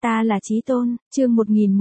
Ta là Chí Tôn, chương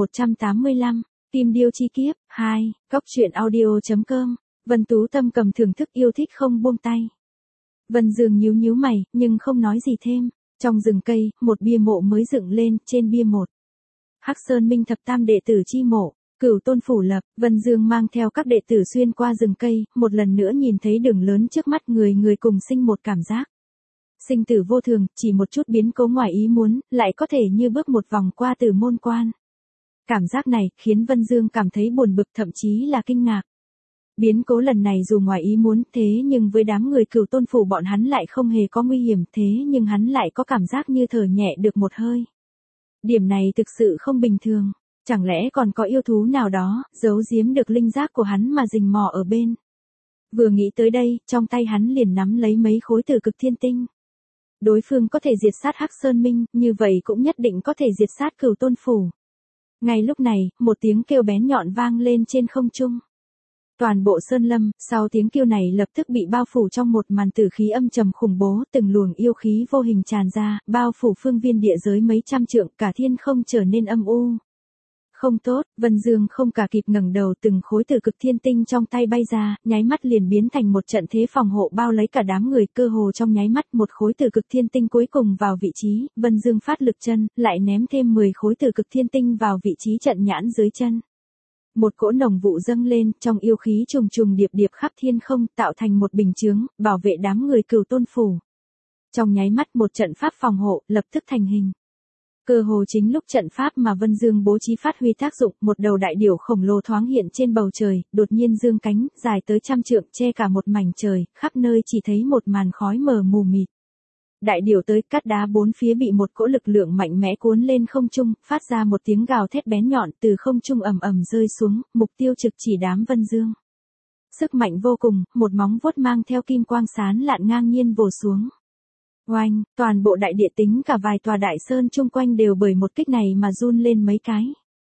1185, Tim điêu chi kiếp, 2, Cóc truyện audio.com, Vân Tú Tâm cầm thưởng thức yêu thích không buông tay. Vân Dương nhíu nhíu mày, nhưng không nói gì thêm. Trong rừng cây, một bia mộ mới dựng lên, trên bia một. Hắc Sơn Minh thập tam đệ tử chi mộ, Cửu Tôn phủ lập. Vân Dương mang theo các đệ tử xuyên qua rừng cây, một lần nữa nhìn thấy đường lớn trước mắt, người người cùng sinh một cảm giác. Sinh tử vô thường, chỉ một chút biến cố ngoài ý muốn, lại có thể như bước một vòng qua tử môn quan. Cảm giác này, khiến Vân Dương cảm thấy buồn bực, thậm chí là kinh ngạc. Biến cố lần này dù ngoài ý muốn, thế nhưng với đám người Cửu Tôn phủ bọn hắn lại không hề có nguy hiểm, thế nhưng hắn lại có cảm giác như thở nhẹ được một hơi. Điểm này thực sự không bình thường, chẳng lẽ còn có yêu thú nào đó, giấu giếm được linh giác của hắn mà rình mò ở bên. Vừa nghĩ tới đây, trong tay hắn liền nắm lấy mấy khối Tử Cực Thiên Tinh. Đối phương có thể diệt sát Hắc Sơn Minh, như vậy cũng nhất định có thể diệt sát Cửu Tôn phủ. Ngay lúc này, một tiếng kêu bén nhọn vang lên trên không trung. Toàn bộ sơn lâm, sau tiếng kêu này lập tức bị bao phủ trong một màn tử khí âm trầm khủng bố, từng luồng yêu khí vô hình tràn ra, bao phủ phương viên địa giới mấy trăm trượng, cả thiên không trở nên âm u. Không tốt, Vân Dương không cả kịp ngẩng đầu, từng khối Tử Cực Thiên Tinh trong tay bay ra, nháy mắt liền biến thành một trận thế phòng hộ bao lấy cả đám người, cơ hồ trong nháy mắt một khối Tử Cực Thiên Tinh cuối cùng vào vị trí, Vân Dương phát lực chân, lại ném thêm 10 khối Tử Cực Thiên Tinh vào vị trí trận nhãn dưới chân. Một cỗ nồng vụ dâng lên, trong yêu khí trùng trùng điệp điệp khắp thiên không, tạo thành một bình chướng, bảo vệ đám người Cửu Tôn phủ. Trong nháy mắt một trận pháp phòng hộ, lập tức thành hình. Cơ hồ chính lúc trận pháp mà Vân Dương bố trí phát huy tác dụng, một đầu đại điểu khổng lồ thoáng hiện trên bầu trời, đột nhiên dương cánh, dài tới trăm trượng, che cả một mảnh trời, khắp nơi chỉ thấy một màn khói mờ mù mịt. Đại điểu tới, cát đá bốn phía bị một cỗ lực lượng mạnh mẽ cuốn lên không trung, phát ra một tiếng gào thét bén nhọn, từ không trung ầm ầm rơi xuống, mục tiêu trực chỉ đám Vân Dương. Sức mạnh vô cùng, một móng vuốt mang theo kim quang sáng lạn ngang nhiên vồ xuống. Oanh, toàn bộ đại địa tính cả vài tòa đại sơn chung quanh đều bởi một kích này mà run lên mấy cái.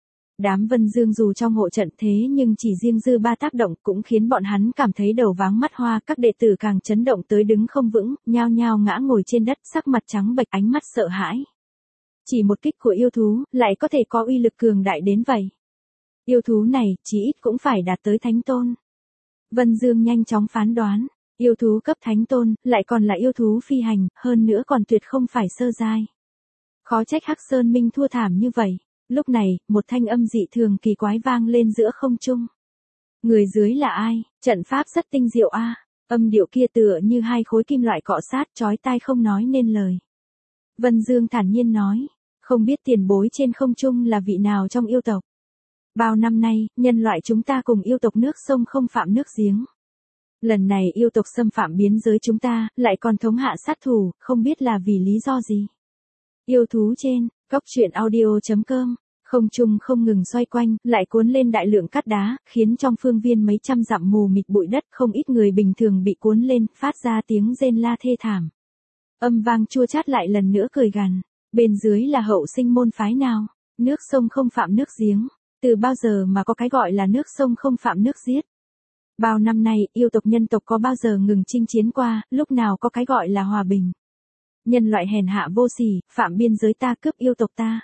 Đám Vân Dương dù trong hộ trận, thế nhưng chỉ riêng dư ba tác động cũng khiến bọn hắn cảm thấy đầu váng mắt hoa, các đệ tử càng chấn động tới đứng không vững, nhao nhao ngã ngồi trên đất, sắc mặt trắng bệch, ánh mắt sợ hãi. Chỉ một kích của yêu thú, lại có thể có uy lực cường đại đến vậy. Yêu thú này, chí ít cũng phải đạt tới Thánh Tôn. Vân Dương nhanh chóng phán đoán. Yêu thú cấp Thánh Tôn, lại còn là yêu thú phi hành, hơn nữa còn tuyệt không phải sơ giai. Khó trách Hắc Sơn Minh thua thảm như vậy. Lúc này, một thanh âm dị thường kỳ quái vang lên giữa không trung. Người dưới là ai? Trận pháp rất tinh diệu a. Âm điệu kia tựa như hai khối kim loại cọ sát, chói tai không nói nên lời. Vân Dương thản nhiên nói, không biết tiền bối trên không trung là vị nào trong yêu tộc. Bao năm nay, nhân loại chúng ta cùng yêu tộc nước sông không phạm nước giếng. Lần này yêu tộc xâm phạm biên giới chúng ta, lại còn thống hạ sát thủ, không biết là vì lý do gì. Yêu thú trên, Cóc truyện audio.com, không trung không ngừng xoay quanh, lại cuốn lên đại lượng cát đá, khiến trong phương viên mấy trăm dặm mù mịt bụi đất, không ít người bình thường bị cuốn lên, phát ra tiếng rên la thê thảm. Âm vang chua chát lại lần nữa cười gằn, bên dưới là hậu sinh môn phái nào, nước sông không phạm nước giếng, từ bao giờ mà có cái gọi là nước sông không phạm nước giết. Bao năm nay, yêu tộc nhân tộc có bao giờ ngừng chinh chiến qua, lúc nào có cái gọi là hòa bình. Nhân loại hèn hạ vô sỉ, phạm biên giới ta, cướp yêu tộc ta.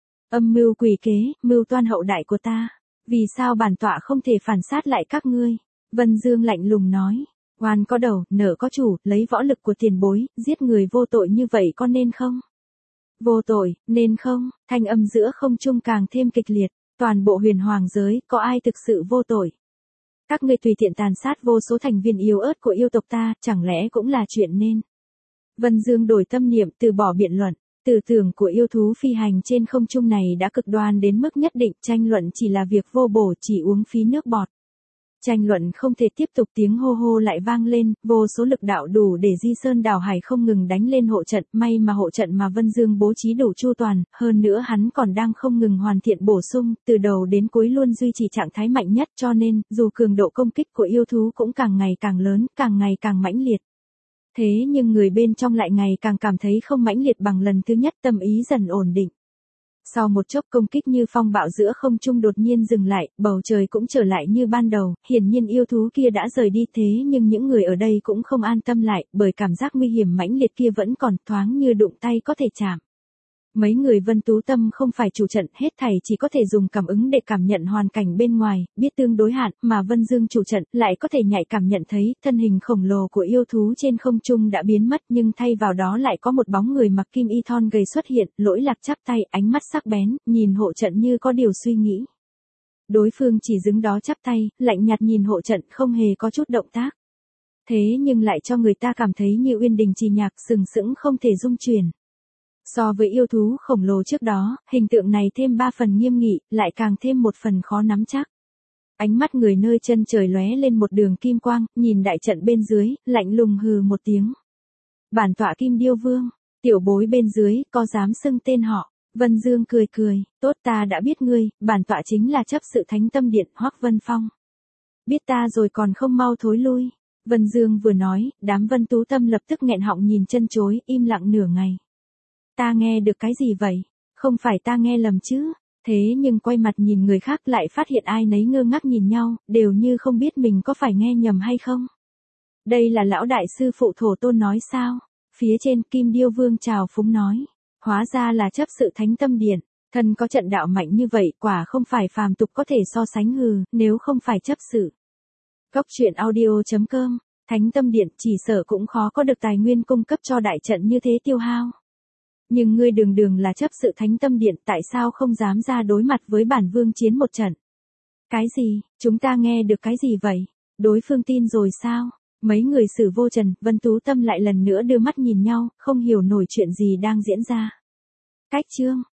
Âm mưu quỷ kế, mưu toan hậu đại của ta. Vì sao bản tọa không thể phản sát lại các ngươi? Vân Dương lạnh lùng nói. Oan có đầu, nợ có chủ, lấy võ lực của tiền bối, giết người vô tội như vậy có nên không? Vô tội, nên không? Thanh âm giữa không trung càng thêm kịch liệt. Toàn bộ huyền hoàng giới, có ai thực sự vô tội? Các ngươi tùy tiện tàn sát vô số thành viên yếu ớt của yêu tộc ta, chẳng lẽ cũng là chuyện nên? Vân Dương đổi tâm niệm, từ bỏ biện luận. Tư tưởng của yêu thú phi hành trên không trung này đã cực đoan đến mức nhất định, tranh luận chỉ là việc vô bổ, chỉ uống phí nước bọt. Tranh luận không thể tiếp tục, tiếng hô hô lại vang lên, vô số lực đạo đủ để di sơn đảo hải không ngừng đánh lên hộ trận, may mà hộ trận mà Vân Dương bố trí đủ chu toàn, hơn nữa hắn còn đang không ngừng hoàn thiện bổ sung, từ đầu đến cuối luôn duy trì trạng thái mạnh nhất, cho nên, dù cường độ công kích của yêu thú cũng càng ngày càng lớn, càng ngày càng mãnh liệt. Thế nhưng người bên trong lại ngày càng cảm thấy không mãnh liệt bằng lần thứ nhất, tâm ý dần ổn định. Sau một chốc công kích như phong bạo giữa không trung đột nhiên dừng lại, bầu trời cũng trở lại như ban đầu, hiển nhiên yêu thú kia đã rời đi, thế nhưng những người ở đây cũng không an tâm lại, bởi cảm giác nguy hiểm mãnh liệt kia vẫn còn, thoáng như đụng tay có thể chạm. Mấy người Vân Tú Tâm không phải chủ trận, hết thảy chỉ có thể dùng cảm ứng để cảm nhận hoàn cảnh bên ngoài, biết tương đối hạn, mà Vân Dương chủ trận lại có thể nhạy cảm nhận thấy thân hình khổng lồ của yêu thú trên không trung đã biến mất, nhưng thay vào đó lại có một bóng người mặc kim y thon gầy xuất hiện, Lỗi Lạc chắp tay, ánh mắt sắc bén, nhìn hộ trận như có điều suy nghĩ. Đối phương chỉ đứng đó chắp tay, lạnh nhạt nhìn hộ trận, không hề có chút động tác. Thế nhưng lại cho người ta cảm thấy như uyên đình trì nhạc, sừng sững không thể dung chuyển. So với yêu thú khổng lồ trước đó, hình tượng này thêm 3 phần nghiêm nghị, lại càng thêm một phần khó nắm chắc. Ánh mắt người nơi chân trời lóe lên một đường kim quang, nhìn đại trận bên dưới, lạnh lùng hừ một tiếng. Bản tọa Kim Điêu Vương, tiểu bối bên dưới, có dám xưng tên họ? Vân Dương cười cười, tốt, ta đã biết ngươi, bản tọa chính là chấp sự Thánh Tâm Điện, Hoắc Vân Phong. Biết ta rồi còn không mau thối lui. Vân Dương vừa nói, đám Vân Tú Tâm lập tức nghẹn họng nhìn chân chối, im lặng nửa ngày. Ta nghe được cái gì vậy? Không phải ta nghe lầm chứ? Thế nhưng quay mặt nhìn người khác lại phát hiện ai nấy ngơ ngác nhìn nhau, đều như không biết mình có phải nghe nhầm hay không. Đây là lão đại sư phụ Thổ Tôn nói sao? Phía trên Kim Điêu Vương chào phúng nói. Hóa ra là chấp sự Thánh Tâm Điện, thân có trận đạo mạnh như vậy, quả không phải phàm tục có thể so sánh, nếu không phải chấp sự. Cốc truyện audio.com, Thánh Tâm Điện chỉ sợ cũng khó có được tài nguyên cung cấp cho đại trận như thế tiêu hao. Nhưng ngươi đường đường là chấp sự Thánh Tâm Điện, tại sao không dám ra đối mặt với bản vương chiến một trận? Cái gì, chúng ta nghe được cái gì vậy? Đối phương tin rồi sao? Mấy người Sử Vô Trần, Vân Tú Tâm lại lần nữa đưa mắt nhìn nhau, không hiểu nổi chuyện gì đang diễn ra. Cách chương